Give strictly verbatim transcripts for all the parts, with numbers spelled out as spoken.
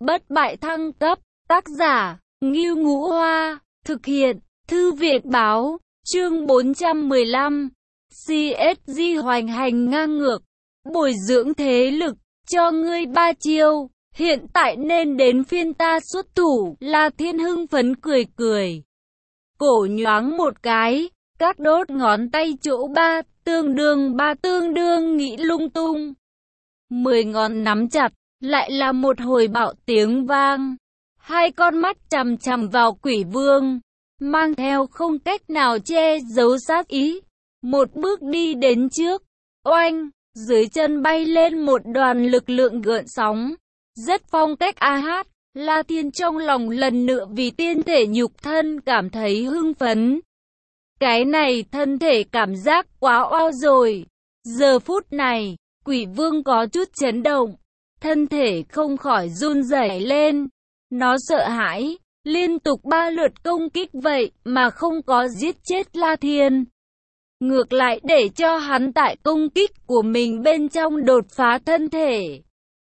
bất bại thăng cấp, tác giả, Ngưu Ngũ Hoa, thực hiện, Thư viện báo, chương bốn trăm mười lăm, xê ét giê hoành hành ngang ngược, bồi dưỡng thế lực, cho ngươi ba chiêu, hiện tại nên đến phiên ta xuất thủ, La Thiên hưng phấn cười cười. Cổ nhoáng một cái, các đốt ngón tay chỗ ba, tương đương ba tương đương nghĩ lung tung. Mười ngón nắm chặt, lại là một hồi bạo tiếng vang. Hai con mắt chằm chằm vào Quỷ Vương, mang theo không cách nào che giấu sát ý. Một bước đi đến trước, oanh, dưới chân bay lên một đoàn lực lượng gợn sóng. Rất phong cách a hát, La Thiên trong lòng lần nữa vì tiên thể nhục thân cảm thấy hưng phấn. Cái này thân thể cảm giác quá oao rồi. Giờ phút này, Quỷ Vương có chút chấn động, thân thể không khỏi run rẩy lên. Nó sợ hãi, liên tục ba lượt công kích vậy mà không có giết chết La Thiên. Ngược lại để cho hắn tại công kích của mình bên trong đột phá thân thể.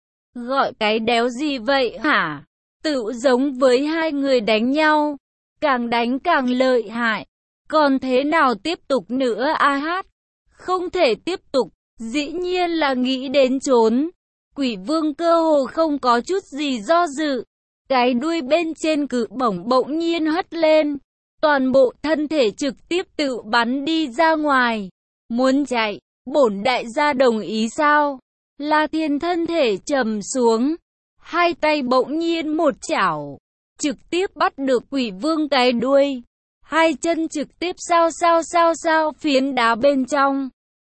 Gọi cái đéo gì vậy hả? Tự giống với hai người đánh nhau, càng đánh càng lợi hại. Còn thế nào tiếp tục nữa a hát? Không thể tiếp tục, dĩ nhiên là nghĩ đến trốn. Quỷ Vương cơ hồ không có chút gì do dự. Cái đuôi bên trên cự bổng bỗng nhiên hất lên. Toàn bộ thân thể trực tiếp tự bắn đi ra ngoài. Muốn chạy, bổn đại gia đồng ý sao? La Thiên thân thể trầm xuống. Hai tay bỗng nhiên một chảo, trực tiếp bắt được Quỷ Vương cái đuôi. Hai chân trực tiếp sao sao sao sao phiến đá bên trong.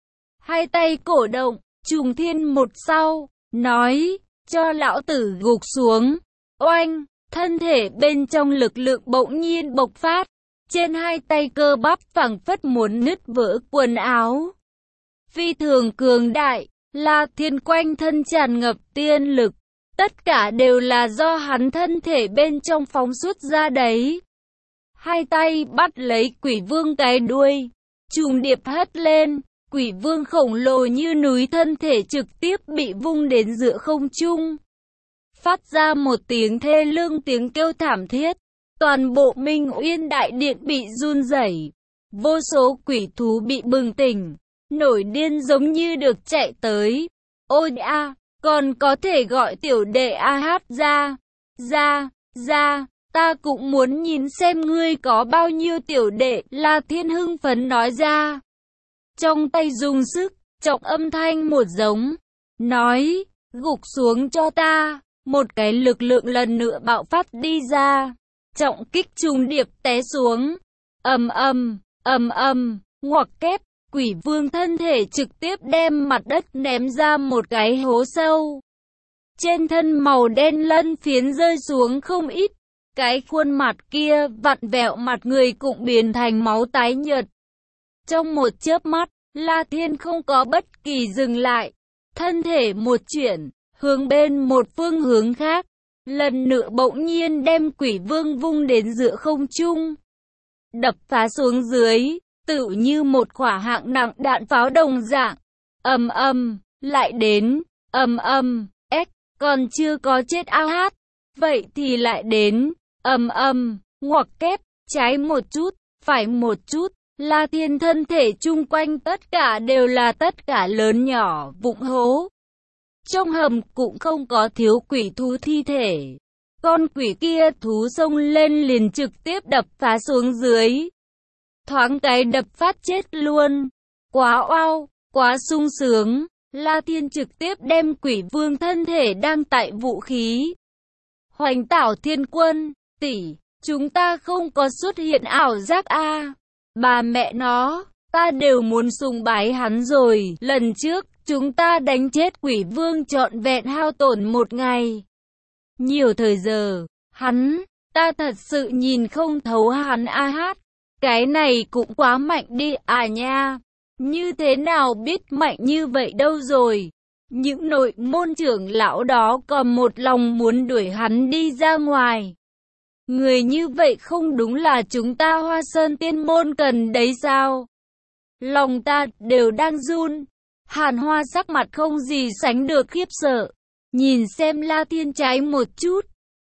Hai tay cổ động, trùng thiên một sau, nói, cho lão tử gục xuống. Oanh, thân thể bên trong lực lượng bỗng nhiên bộc phát. Trên hai tay cơ bắp phảng phất muốn nứt vỡ quần áo. Phi thường cường đại, La Thiên quanh thân tràn ngập tiên lực. Tất cả đều là do hắn thân thể bên trong phóng xuất ra đấy. Hai tay bắt lấy Quỷ Vương cái đuôi, trùng điệp hất lên. Quỷ Vương khổng lồ như núi thân thể trực tiếp bị vung đến giữa không trung. Phát ra một tiếng thê lương tiếng kêu thảm thiết. Toàn bộ Minh Uyên đại điện bị run rẩy. Vô số quỷ thú bị bừng tỉnh, nổi điên giống như được chạy tới. Ôi a, còn có thể gọi tiểu đệ a hát ra. Ra, ra, ta cũng muốn nhìn xem ngươi có bao nhiêu tiểu đệ, La Thiên hưng phấn nói ra. Trong tay dùng sức, trọng âm thanh một giống, nói, gục xuống cho ta. Một cái lực lượng lần nữa bạo phát đi ra, trọng kích trùng điệp té xuống. Ầm ầm, ầm ầm, ngoặc kép, Quỷ Vương thân thể trực tiếp đem mặt đất ném ra một cái hố sâu. Trên thân màu đen lân phiến rơi xuống không ít, cái khuôn mặt kia vặn vẹo mặt người cũng biến thành máu tái nhợt. Trong một chớp mắt, La Thiên không có bất kỳ dừng lại, thân thể một chuyển, hướng bên một phương hướng khác, lần nữa bỗng nhiên đem Quỷ Vương vung đến giữa không trung, đập phá xuống dưới, tự như một quả hạng nặng đạn pháo đồng dạng. Ầm ầm, lại đến, ầm ầm, ếch, còn chưa có chết a hát, vậy thì lại đến, ầm ầm, ngoặc kép, trái một chút, phải một chút. La Thiên thân thể chung quanh tất cả đều là tất cả lớn nhỏ, vụng hố. Trong hầm cũng không có thiếu quỷ thú thi thể. Con quỷ kia thú xông lên liền trực tiếp đập phá xuống dưới. Thoáng cái đập phát chết luôn. Quá oao, quá sung sướng. La Thiên trực tiếp đem Quỷ Vương thân thể đang tại vũ khí. Hoành Tảo Thiên Quân, tỷ, chúng ta không có xuất hiện ảo giác a. Bà mẹ nó, ta đều muốn sùng bái hắn rồi. Lần trước, chúng ta đánh chết Quỷ Vương trọn vẹn hao tổn một ngày. Nhiều thời giờ, hắn, ta thật sự nhìn không thấu hắn a hát. Cái này cũng quá mạnh đi à nha. Như thế nào biết mạnh như vậy đâu rồi. Những nội môn trưởng lão đó còn một lòng muốn đuổi hắn đi ra ngoài. Người như vậy không đúng là chúng ta Hoa Sơn Tiên Môn cần đấy sao? Lòng ta đều đang run. Hàn Hoa sắc mặt không gì sánh được khiếp sợ. Nhìn xem La Thiên trái một chút,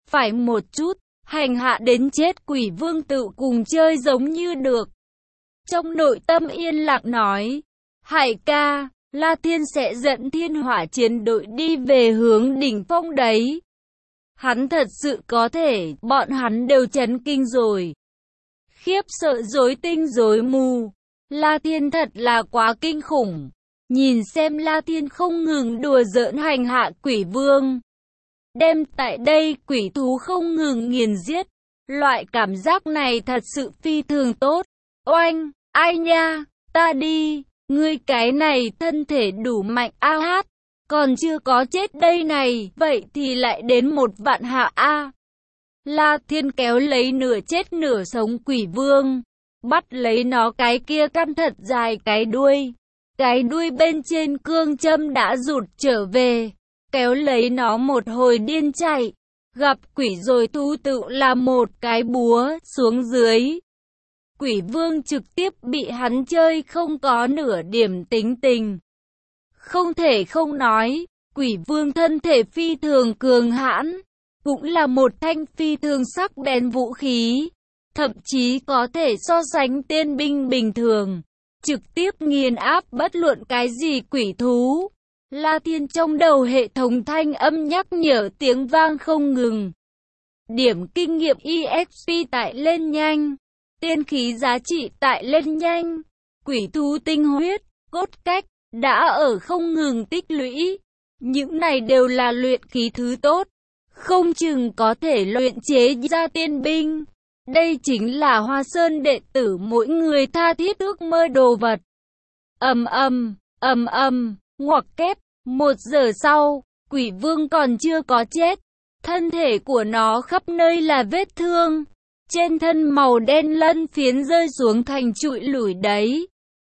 phải một chút, hành hạ đến chết quỷ vương tự cùng chơi giống như được. Trong nội tâm yên lặng nói, Hải ca, La Thiên sẽ dẫn thiên hỏa chiến đội đi về hướng đỉnh phong đấy. Hắn thật sự có thể, bọn hắn đều chấn kinh rồi. Khiếp sợ rối tinh rối mù. La Thiên thật là quá kinh khủng. Nhìn xem La Thiên không ngừng đùa giỡn hành hạ quỷ vương. Đem tại đây quỷ thú không ngừng nghiền giết. Loại cảm giác này thật sự phi thường tốt. Oanh, ai nha, ta đi, ngươi cái này thân thể đủ mạnh a hát. Còn chưa có chết đây này, vậy thì lại đến một vạn hạ a. La Thiên kéo lấy nửa chết nửa sống quỷ vương, bắt lấy nó cái kia căn thật dài cái đuôi. Cái đuôi bên trên cương châm đã rụt trở về, kéo lấy nó một hồi điên chạy. Gặp quỷ rồi thú tự là một cái búa xuống dưới. Quỷ vương trực tiếp bị hắn chơi không có nửa điểm tính tình. Không thể không nói, quỷ vương thân thể phi thường cường hãn, cũng là một thanh phi thường sắc bén vũ khí, thậm chí có thể so sánh tiên binh bình thường, trực tiếp nghiền áp bất luận cái gì quỷ thú. La Thiên trong đầu hệ thống thanh âm nhắc nhở tiếng vang không ngừng. Điểm kinh nghiệm e ích pê tại lên nhanh, tiên khí giá trị tại lên nhanh, quỷ thú tinh huyết, cốt cách đã ở không ngừng tích lũy. Những này đều là luyện khí thứ tốt, không chừng có thể luyện chế ra tiên binh. Đây chính là Hoa Sơn đệ tử mỗi người tha thiết ước mơ đồ vật. Ầm ầm, ầm ầm, ngoặc kép. Một giờ sau, quỷ vương còn chưa có chết. Thân thể của nó khắp nơi là vết thương. Trên thân màu đen lân phiến rơi xuống thành trụi lủi đấy.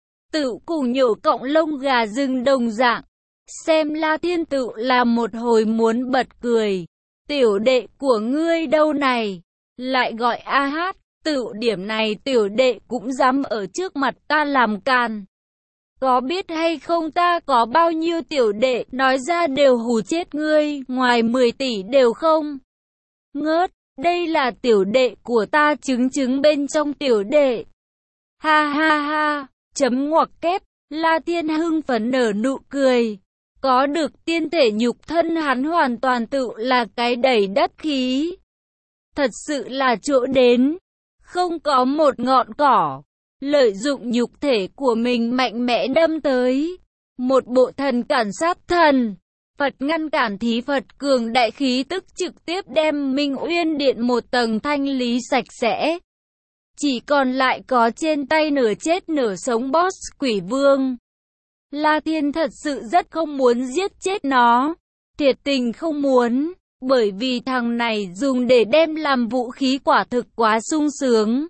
Tự cùng nhổ cọng lông gà rừng đồng dạng. Xem La Thiên tự là một hồi muốn bật cười. Tiểu đệ của ngươi đâu này? Lại gọi a hát, tự điểm này tiểu đệ cũng dám ở trước mặt ta làm càn. Có biết hay không ta có bao nhiêu tiểu đệ, nói ra đều hù chết ngươi, ngoài mười tỷ đều không. Ngớt, đây là tiểu đệ của ta, chứng chứng bên trong tiểu đệ. Ha ha ha, chấm ngoặc kép, La Thiên hưng phấn nở nụ cười. Có được tiên thể nhục thân hắn hoàn toàn tự là cái đẩy đất khí. Thật sự là chỗ đến, không có một ngọn cỏ. Lợi dụng nhục thể của mình mạnh mẽ đâm tới. Một bộ thần cản sát thần. Phật ngăn cản thí Phật cường đại khí tức trực tiếp đem Minh Uyên Điện một tầng thanh lý sạch sẽ. Chỉ còn lại có trên tay nửa chết nửa sống boss quỷ vương. La Thiên thật sự rất không muốn giết chết nó. Thiệt tình không muốn. Bởi vì thằng này dùng để đem làm vũ khí quả thực quá sung sướng.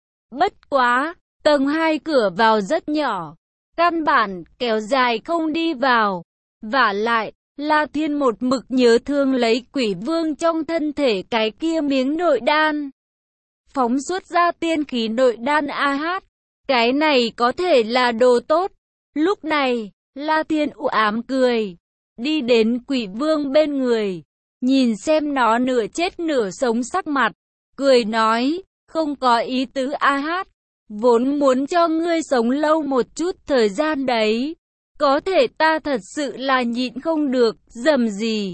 Bất quá, tầng hai cửa vào rất nhỏ. Căn bản kéo dài không đi vào. Vả lại, La Thiên một mực nhớ thương lấy quỷ vương trong thân thể cái kia miếng nội đan. Phóng xuất ra tiên khí nội đan a hát. Cái này có thể là đồ tốt. Lúc này, La Thiên u ám cười. Đi đến quỷ vương bên người. Nhìn xem nó nửa chết nửa sống sắc mặt. Cười nói, không có ý tứ a hát. Vốn muốn cho ngươi sống lâu một chút thời gian đấy. Có thể ta thật sự là nhịn không được, dầm gì.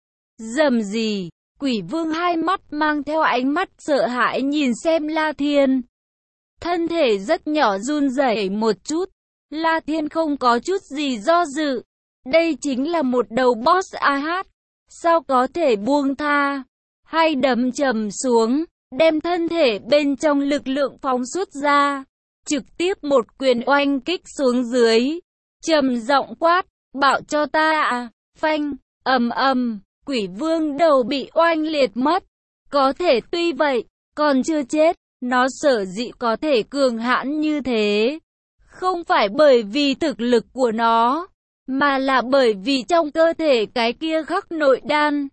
Dầm gì, quỷ vương hai mắt mang theo ánh mắt sợ hãi nhìn xem La Thiên. Thân thể rất nhỏ run rẩy một chút. La Thiên không có chút gì do dự. Đây chính là một đầu boss a hát. Sao có thể buông tha? Hay đấm trầm xuống, đem thân thể bên trong lực lượng phóng xuất ra. Trực tiếp một quyền oanh kích xuống dưới. Trầm giọng quát, bảo cho ta à, phanh, ầm ầm, quỷ vương đầu bị oanh liệt mất. Có thể tuy vậy, còn chưa chết, nó sở dĩ có thể cường hãn như thế. Không phải bởi vì thực lực của nó, mà là bởi vì trong cơ thể cái kia khắc nội đan.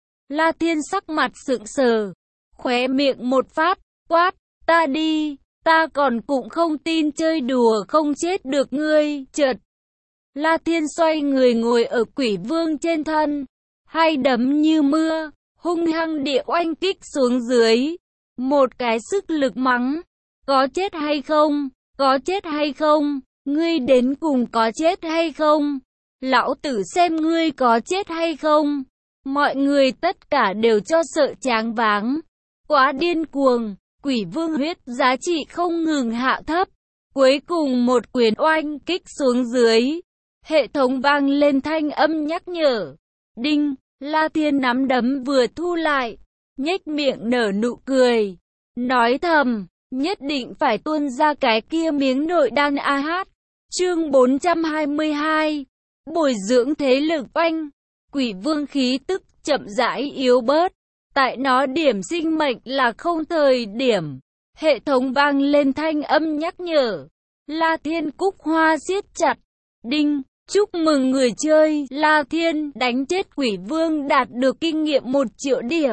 La Thiên sắc mặt sững sờ, khóe miệng một phát, quát, ta đi, ta còn cũng không tin chơi đùa không chết được ngươi, chợt. La Thiên xoay người ngồi ở quỷ vương trên thân, hai đấm như mưa, hung hăng địa oanh kích xuống dưới. Một cái sức lực mắng, có chết hay không, có chết hay không, ngươi đến cùng có chết hay không, lão tử xem ngươi có chết hay không. Mọi người tất cả đều cho sợ choáng váng, quá điên cuồng, quỷ vương huyết giá trị không ngừng hạ thấp. Cuối cùng một quyền oanh kích xuống dưới, hệ thống vang lên thanh âm nhắc nhở. Đinh, La Thiên nắm đấm vừa thu lại, nhếch miệng nở nụ cười, nói thầm, nhất định phải tuôn ra cái kia miếng nội đan a hát. Chương bốn trăm hai mươi hai, bồi dưỡng thế lực oanh, quỷ vương khí tức chậm rãi yếu bớt, tại nó điểm sinh mệnh là không thời điểm. Hệ thống vang lên thanh âm nhắc nhở. La Thiên cúc hoa siết chặt. Đinh, chúc mừng người chơi La Thiên đánh chết quỷ vương đạt được kinh nghiệm một triệu điểm.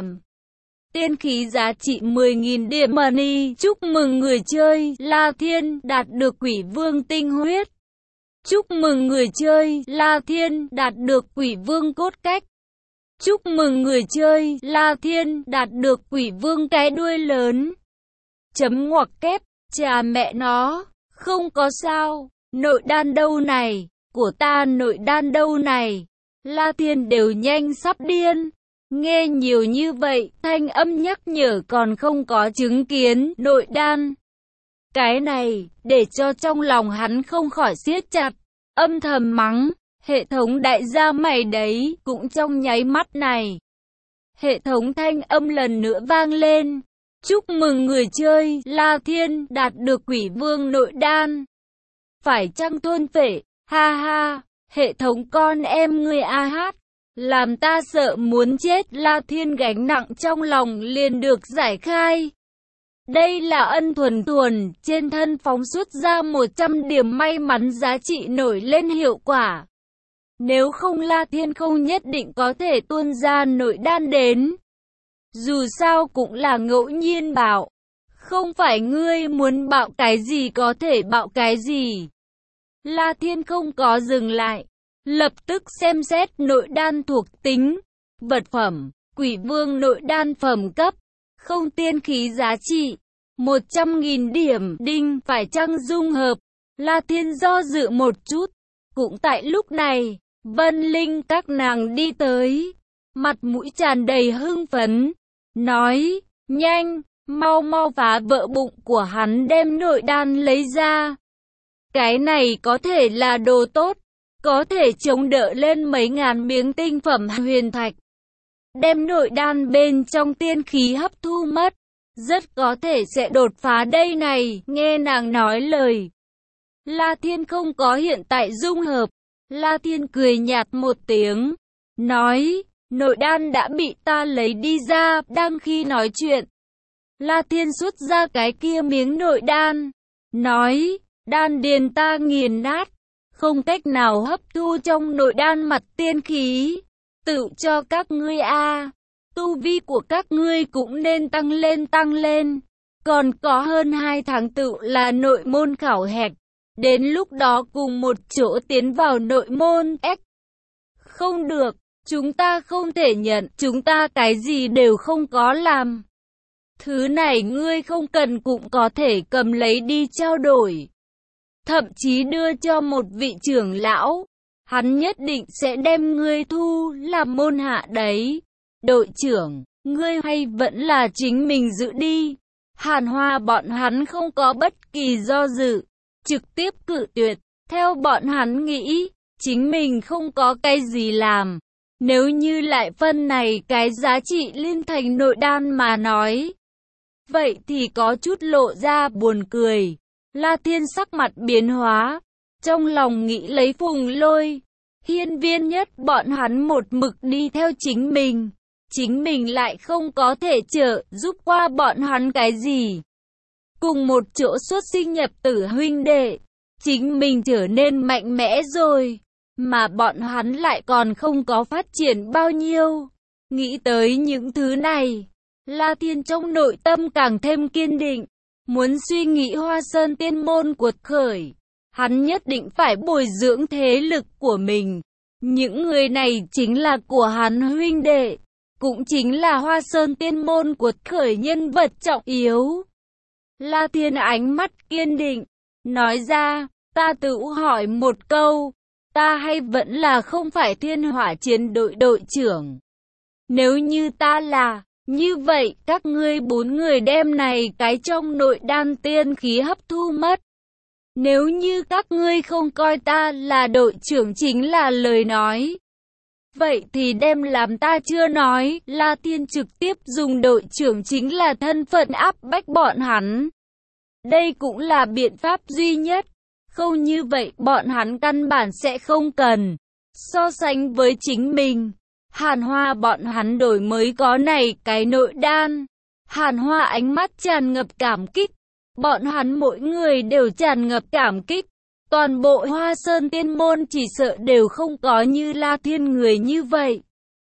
Tiên khí giá trị mười nghìn điểm money. Chúc mừng người chơi La Thiên đạt được quỷ vương tinh huyết. Chúc mừng người chơi La Thiên đạt được quỷ vương cốt cách. Chúc mừng người chơi La Thiên đạt được quỷ vương cái đuôi lớn. Chấm ngoặc kép, chà mẹ nó, không có sao, nội đan đâu này, của ta nội đan đâu này. La Thiên đều nhanh sắp điên. Nghe nhiều như vậy, thanh âm nhắc nhở còn không có chứng kiến nội đan. Cái này, để cho trong lòng hắn không khỏi siết chặt, âm thầm mắng, hệ thống đại gia mày đấy, cũng trong nháy mắt này. Hệ thống thanh âm lần nữa vang lên. Chúc mừng người chơi La Thiên đạt được quỷ vương nội đan. Phải chăng thôn phệ, ha ha, hệ thống con em ngươi a hát. Làm ta sợ muốn chết. La Thiên gánh nặng trong lòng liền được giải khai. Đây là ân thuần thuần, trên thân phóng xuất ra một trăm điểm may mắn giá trị nổi lên hiệu quả. Nếu không La Thiên không nhất định có thể tuôn ra nội đan đến. Dù sao cũng là ngẫu nhiên bảo. Không phải ngươi muốn bạo cái gì có thể bạo cái gì. La Thiên không có dừng lại. Lập tức xem xét nội đan thuộc tính. Vật phẩm, quỷ vương nội đan phẩm cấp. Không tiên khí giá trị. một trăm nghìn điểm. Đinh, phải chăng dung hợp. La Thiên do dự một chút. Cũng tại lúc này, Vân Linh các nàng đi tới. Mặt mũi tràn đầy hưng phấn. Nói, nhanh, mau mau phá vỡ bụng của hắn đem nội đan lấy ra. Cái này có thể là đồ tốt, có thể chống đỡ lên mấy ngàn miếng tinh phẩm huyền thạch. Đem nội đan bên trong tiên khí hấp thu mất, rất có thể sẽ đột phá đây này. Nghe nàng nói lời, La Thiên không có hiện tại dung hợp. La Thiên cười nhạt một tiếng, nói, nội đan đã bị ta lấy đi ra. Đang khi nói chuyện, La Thiên xuất ra cái kia miếng nội đan, nói, đan điền ta nghiền nát, không cách nào hấp thu trong nội đan mặt tiên khí. Tự cho các ngươi a, tu vi của các ngươi cũng nên tăng lên tăng lên. Còn có hơn hai tháng tự là nội môn khảo hạch, đến lúc đó cùng một chỗ tiến vào nội môn X. Không được. Chúng ta không thể nhận, chúng ta cái gì đều không có làm. Thứ này ngươi không cần cũng có thể cầm lấy đi trao đổi. Thậm chí đưa cho một vị trưởng lão. Hắn nhất định sẽ đem ngươi thu làm môn hạ đấy. Đội trưởng, ngươi hay vẫn là chính mình giữ đi. Hàn Hoa bọn hắn không có bất kỳ do dự, trực tiếp cự tuyệt. Theo bọn hắn nghĩ, chính mình không có cái gì làm. Nếu như lại phân này cái giá trị liên thành nội đan mà nói, vậy thì có chút lộ ra buồn cười. La Thiên sắc mặt biến hóa, trong lòng nghĩ lấy Phùng Lôi, hiên viên nhất bọn hắn một mực đi theo chính mình. Chính mình lại không có thể trợ giúp qua bọn hắn cái gì. Cùng một chỗ xuất sinh nhập tử huynh đệ, chính mình trở nên mạnh mẽ rồi. Mà bọn hắn lại còn không có phát triển bao nhiêu. Nghĩ tới những thứ này, La Thiên trong nội tâm càng thêm kiên định. Muốn suy nghĩ Hoa Sơn tiên môn cuột khởi, hắn nhất định phải bồi dưỡng thế lực của mình. Những người này chính là của hắn huynh đệ. cũng chính là Hoa Sơn Tiên Môn của khởi nhân vật trọng yếu. La Thiên ánh mắt kiên định, nói ra, ta tự hỏi một câu, ta hay vẫn là không phải Thiên Hỏa chiến đội đội trưởng? Nếu như ta là, như vậy các ngươi bốn người đem này cái trong nội đan tiên khí hấp thu mất. Nếu như các ngươi không coi ta là đội trưởng chính là lời nói, vậy thì đem làm ta chưa nói. La Thiên trực tiếp dùng đội trưởng chính là thân phận áp bách bọn hắn. Đây cũng là biện pháp duy nhất. Không như vậy bọn hắn căn bản sẽ không cần. So sánh với chính mình, Hàn Hoa bọn hắn đổi mới có này cái nội đan. Hàn Hoa ánh mắt tràn ngập cảm kích. Bọn hắn mỗi người đều tràn ngập cảm kích. Toàn bộ Hoa Sơn Tiên Môn chỉ sợ đều không có như La Thiên người như vậy.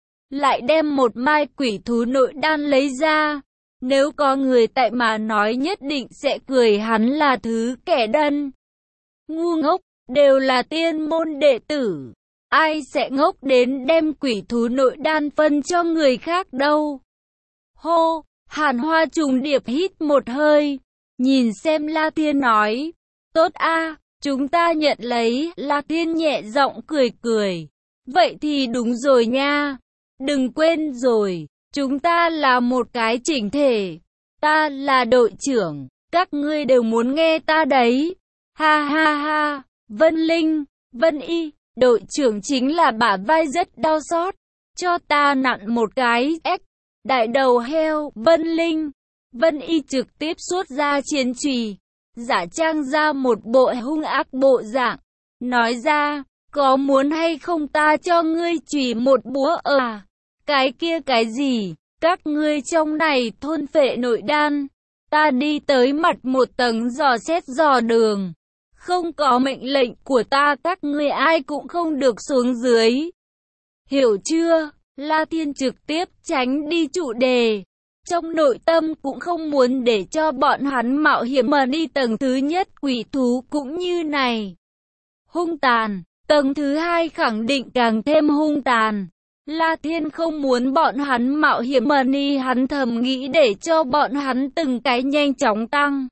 Lại đem một mai quỷ thú nội đan lấy ra. Nếu có người tại mà nói nhất định sẽ cười hắn là thứ kẻ đần. Ngu ngốc, đều là tiên môn đệ tử. Ai sẽ ngốc đến đem quỷ thú nội đan phân cho người khác đâu. Hô, Hàn Hoa trùng điệp hít một hơi. Nhìn xem La Thiên nói. Tốt a, chúng ta nhận lấy. La Thiên nhẹ giọng cười cười. Vậy thì đúng rồi nha. Đừng quên rồi, chúng ta là một cái chỉnh thể. Ta là đội trưởng, các ngươi đều muốn nghe ta đấy. Ha ha ha, Vân Linh, Vân Y, đội trưởng chính là bả vai rất đau xót. Cho ta nặn một cái ếch, đại đầu heo. Vân Linh, Vân Y trực tiếp xuất ra chiến chùy, giả trang ra một bộ hung ác bộ dạng. Nói ra, có muốn hay không ta cho ngươi chùy một búa à? Cái kia cái gì? Các ngươi trong này thôn phệ nội đan. Ta đi tới mặt một tầng dò xét dò đường. Không có mệnh lệnh của ta các ngươi ai cũng không được xuống dưới. Hiểu chưa? La Thiên trực tiếp tránh đi chủ đề. Trong nội tâm cũng không muốn để cho bọn hắn mạo hiểm mà đi tầng thứ nhất quỷ thú cũng như này. Hung tàn, tầng thứ hai khẳng định càng thêm hung tàn. La Thiên không muốn bọn hắn mạo hiểm mà đi, hắn thầm nghĩ để cho bọn hắn từng cái nhanh chóng tăng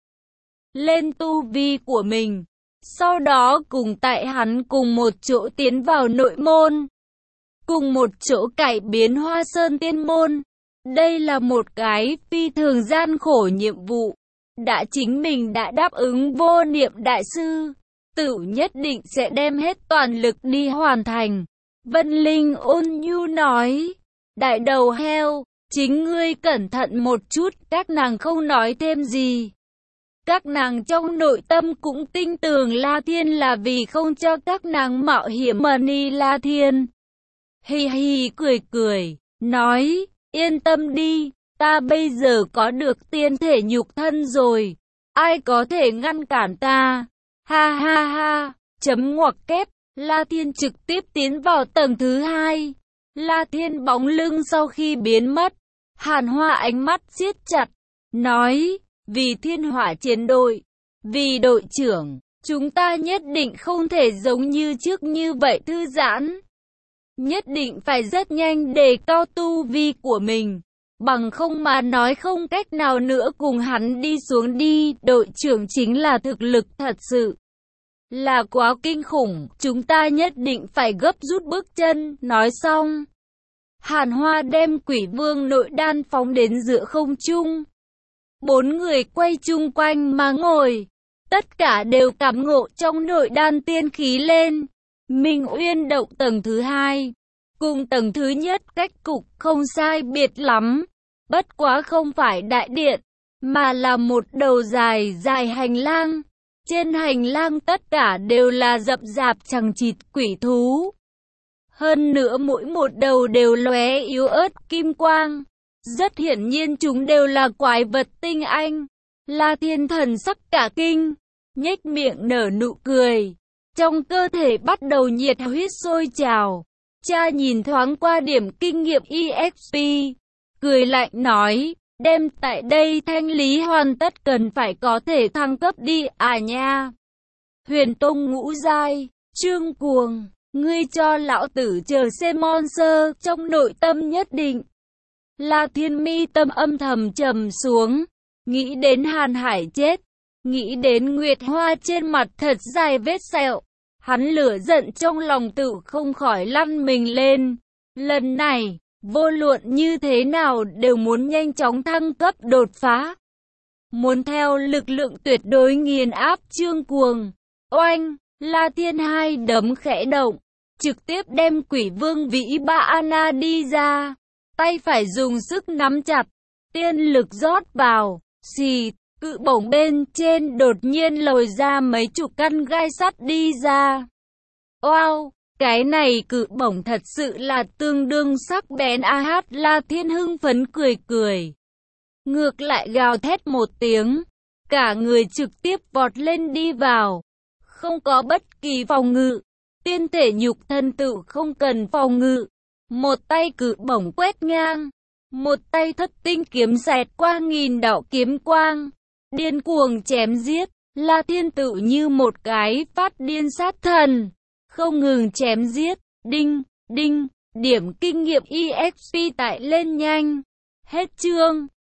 lên tu vi của mình. Sau đó cùng tại hắn cùng một chỗ tiến vào nội môn. Cùng một chỗ cải biến Hoa Sơn Tiên Môn. Đây là một cái phi thường gian khổ nhiệm vụ. Đã chính mình đã đáp ứng Vô Niệm Đại Sư, tự nhất định sẽ đem hết toàn lực đi hoàn thành. Vân Linh ôn nhu nói, đại đầu heo, chính ngươi cẩn thận một chút. Các nàng không nói thêm gì. Các nàng trong nội tâm cũng tin tưởng La Thiên là vì không cho các nàng mạo hiểm mà đi. La Thiên hi hi cười cười, nói, yên tâm đi, ta bây giờ có được tiên thể nhục thân rồi, ai có thể ngăn cản ta? Ha ha ha, chấm ngoặc kép. La Thiên trực tiếp tiến vào tầng thứ hai. La Thiên bóng lưng sau khi biến mất, Hàn Hoa ánh mắt siết chặt, nói, vì Thiên Hỏa chiến đội, vì đội trưởng, chúng ta nhất định không thể giống như trước như vậy thư giãn. Nhất định phải rất nhanh đề cao tu vi của mình, bằng không mà nói không cách nào nữa cùng hắn đi xuống đi. Đội trưởng chính là thực lực thật sự là quá kinh khủng, chúng ta nhất định phải gấp rút bước chân. Nói xong, Hàn Hoa đem Quỷ Vương nội đan phóng đến giữa không trung. Bốn người quay chung quanh mà ngồi, tất cả đều cảm ngộ trong nội đan tiên khí lên. Minh Uyên động tầng thứ hai, cùng tầng thứ nhất cách cục không sai biệt lắm, bất quá không phải đại điện, mà là một đầu dài dài hành lang. Trên hành lang tất cả đều là rậm rạp chằng chịt quỷ thú. Hơn nữa mỗi một đầu đều lóe yếu ớt kim quang. Rất hiển nhiên chúng đều là quái vật tinh anh. La Thiên thần sắc cả kinh, nhếch miệng nở nụ cười. Trong cơ thể bắt đầu nhiệt huyết sôi trào. Cha nhìn thoáng qua điểm kinh nghiệm e ích pê, cười lạnh nói, đem tại đây thanh lý hoàn tất cần phải có thể thăng cấp đi à nha. Huyền Tông ngũ giai, Trương Cuồng, ngươi cho lão tử chờ xem monster trong nội tâm nhất định La Thiên mi tâm âm thầm trầm xuống, nghĩ đến Hàn Hải chết, nghĩ đến Nguyệt Hoa trên mặt thật dài vết sẹo, hắn lửa giận trong lòng tự không khỏi lăn mình lên. Lần này, vô luận như thế nào đều muốn nhanh chóng thăng cấp đột phá. Muốn theo lực lượng tuyệt đối nghiền áp Trương Cuồng. Oanh, La Thiên hai đấm khẽ động, trực tiếp đem Quỷ Vương Vĩ Ba Ana đi ra. Tay phải dùng sức nắm chặt, tiên lực rót vào, xì, cự bổng bên trên đột nhiên lồi ra mấy chục căn gai sắt đi ra. Wow, cái này cự bổng thật sự là tương đương sắc bén. A hát La Thiên hưng phấn cười cười. Ngược lại gào thét một tiếng, cả người trực tiếp vọt lên đi vào. Không có bất kỳ phòng ngự, tiên thể nhục thân tự không cần phòng ngự. Một tay cự bổng quét ngang, một tay thất tinh kiếm xẹt qua nghìn đạo kiếm quang, điên cuồng chém giết. La Thiên tự như một cái phát điên sát thần, không ngừng chém giết. Đinh, đinh, điểm kinh nghiệm e ích pê tại lên nhanh. Hết chương.